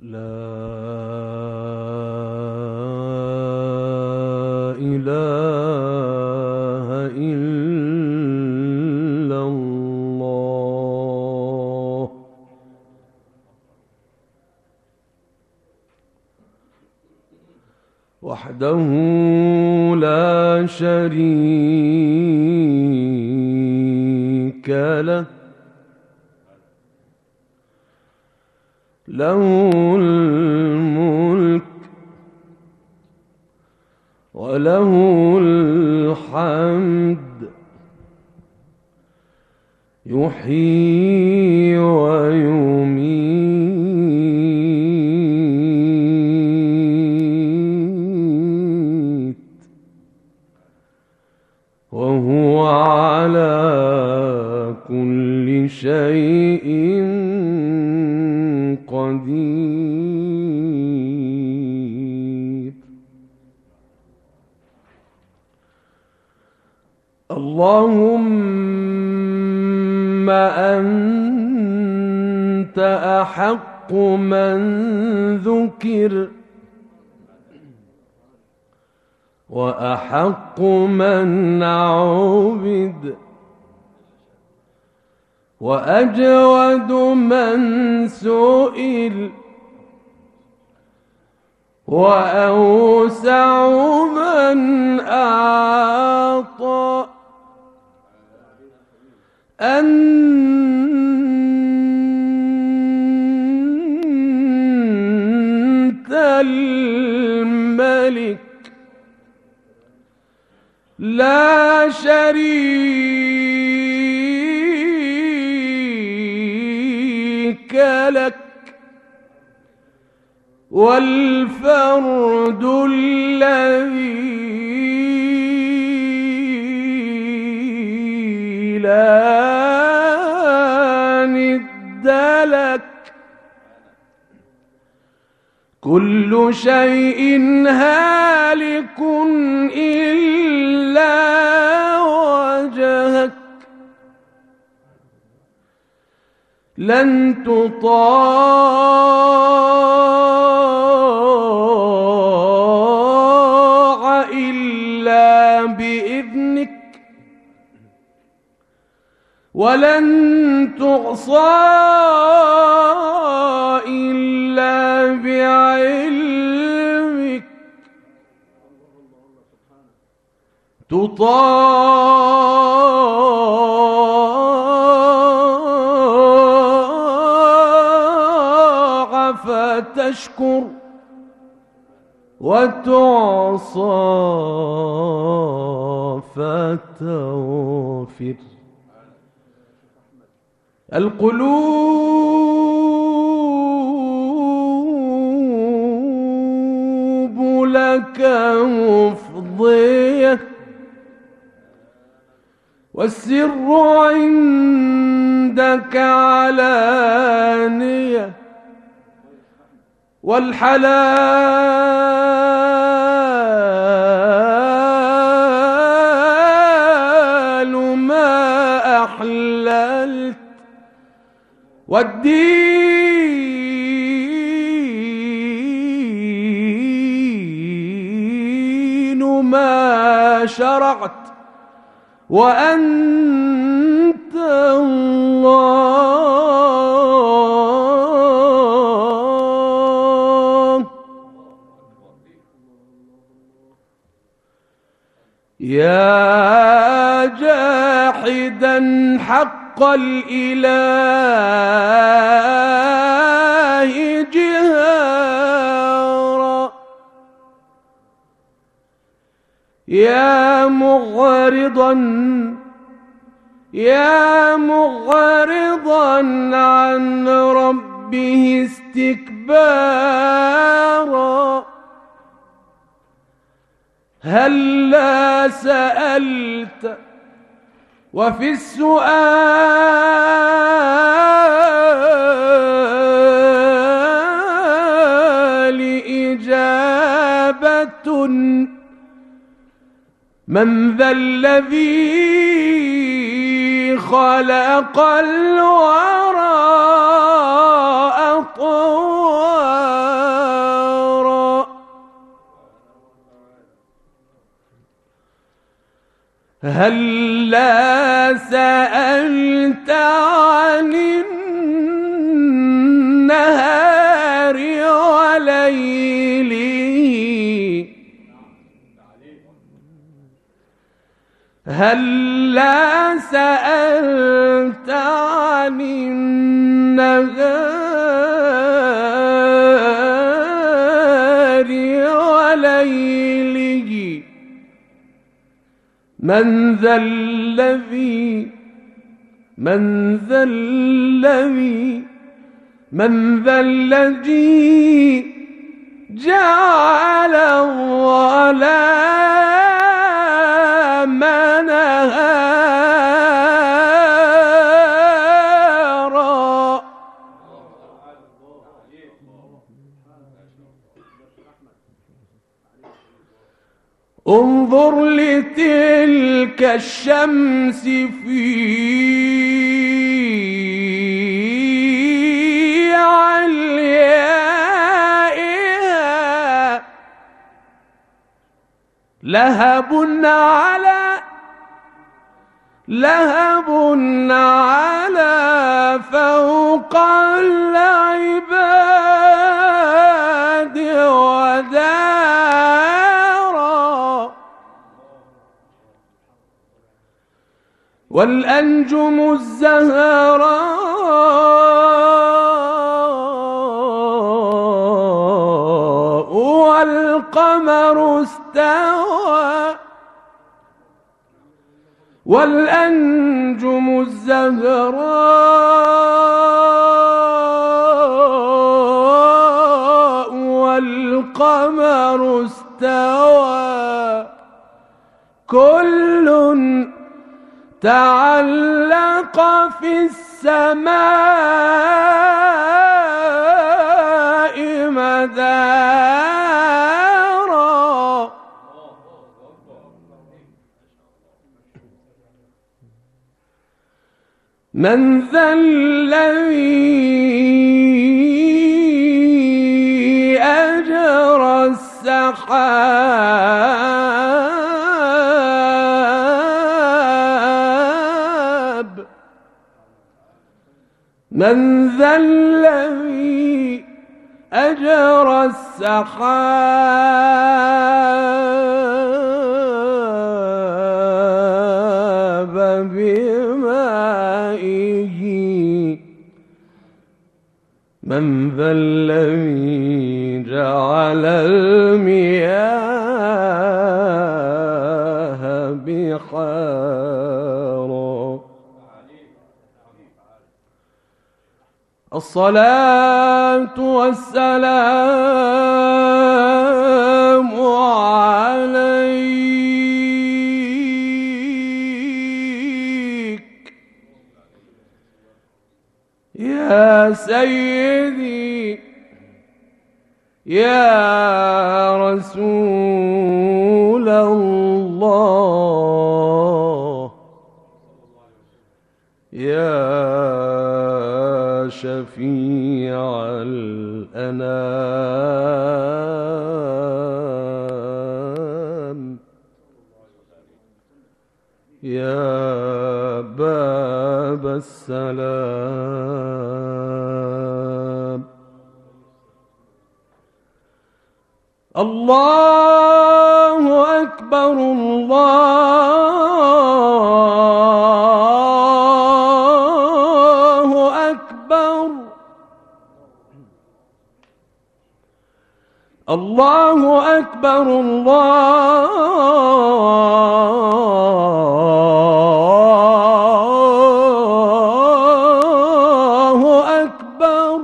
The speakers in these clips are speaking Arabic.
لا إله إلا الله وحده لا شريك له له الملك وله الحمد يحيي ويميت وهو على كل شيء قدير. اللهم أنت أحق من ذكر وأحق من عبد وأجود من سئل وأوسع من أعطى. أنت الملك لا شريك لك والفرد الذي لا ند لك. كل شيء هالك إلا وجهك لن تطاع إلا بإذنك ولن تعصى إلا بعلمك. تطاع فتشكر وتعصى فتغفر. القلوب لك مفضية والسر عندك علانية والحلال ما أحللت والدين ما شرعت وأنت الله. يا جاحدا حق الإله جهارا يا مغرضا عن ربه استكبارا. هلا سألت وفي السؤال إجابة. من ذا الذي خلق الورى أطوارا هلا سألت عن النهار وليله هلا سألت عن النهار وليله من ذا الذي جعل الظلام نهارا انظر لتلك الشمس في عليائها لهب على فوق العباد ودارا والأنجم الزهراء والقمر استوى والأنجم الزهراء والقمر استوى كل تعلق في السماء مدارا من ذا الذي أجرى السحاب من ذا الذي أجرى السحاب بمائه من ذا الذي جعل المياه بحارا الصلاة والسلام عليك يا سيدي يا رسول الله يا شفيع الأنام يا باب السلام الله أكبر الله أكبر الله أكبر الله أكبر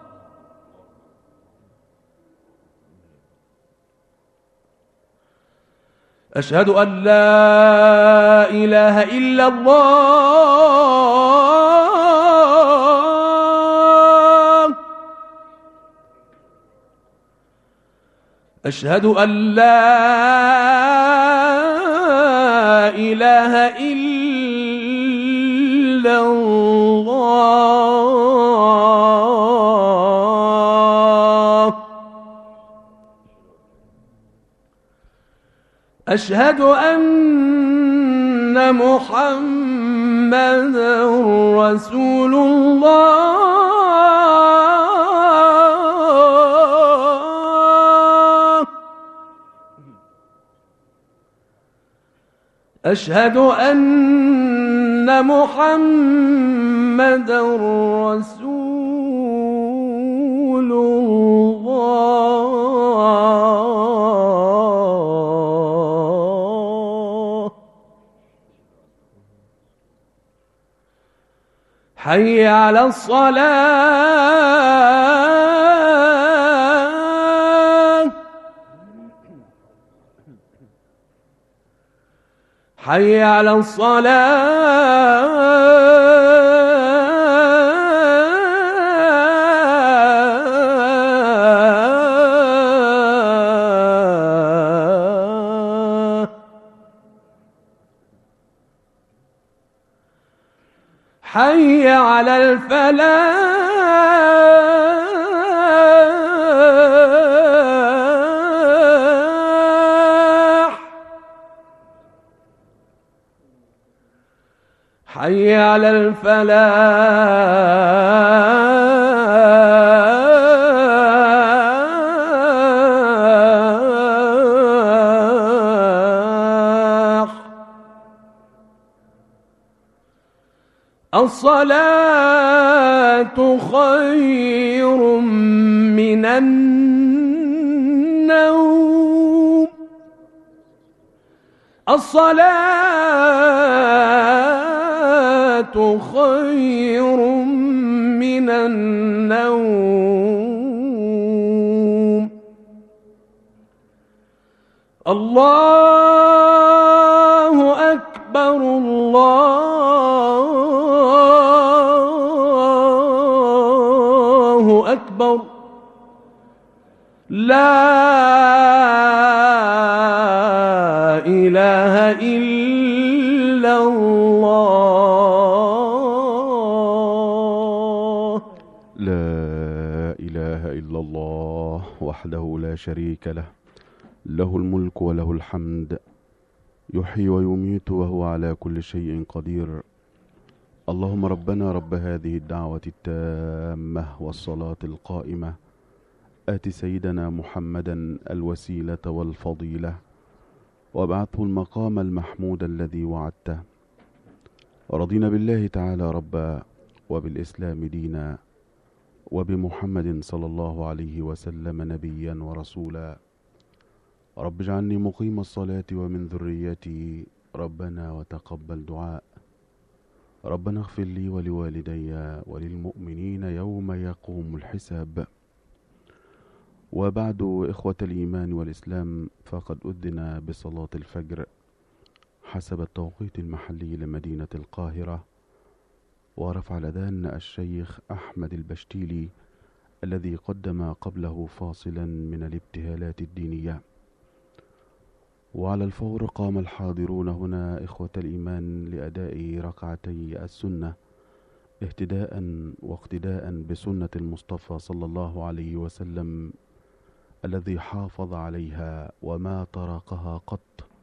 أشهد أن لا إله إلا الله أشهد أن لا إله إلا الله أشهد أن محمدًا رسول الله. أشهد أن محمدًا رسول الله. حي على الصلاة. حي على الصلاة. حي على الفلاح. حي على الفلاح. الصلاة خير من النوم. الصلاة خير من النوم. الله أكبر الله أكبر. لا إله إلا الله. لا إله إلا الله وحده لا شريك له، له الملك وله الحمد، يحيي ويميت وهو على كل شيء قدير. اللهم ربنا رب هذه الدعوة التامة والصلاة القائمة، آت سيدنا محمدا الوسيلة والفضيلة وابعثه المقام المحمود الذي وعدته. رضينا بالله تعالى ربا وبالإسلام دينا وبمحمد صلى الله عليه وسلم نبيا ورسولا. رب اجعلني مقيم الصلاة ومن ذريتي ربنا وتقبل دعاء. ربنا اغفر لي ولوالدي وللمؤمنين يوم يقوم الحساب. وبعد، إخوة الإيمان والإسلام، فقد أذن بصلاة الفجر حسب التوقيت المحلي لمدينة القاهرة، ورفع الأذان الشيخ أحمد البشتيلي الذي قدم قبله فاصلا من الابتهالات الدينية. وعلى الفور قام الحاضرون هنا إخوة الإيمان لأداء ركعتي السنة اهتداء واقتداء بسنة المصطفى صلى الله عليه وسلم الذي حافظ عليها وما طرقها قط،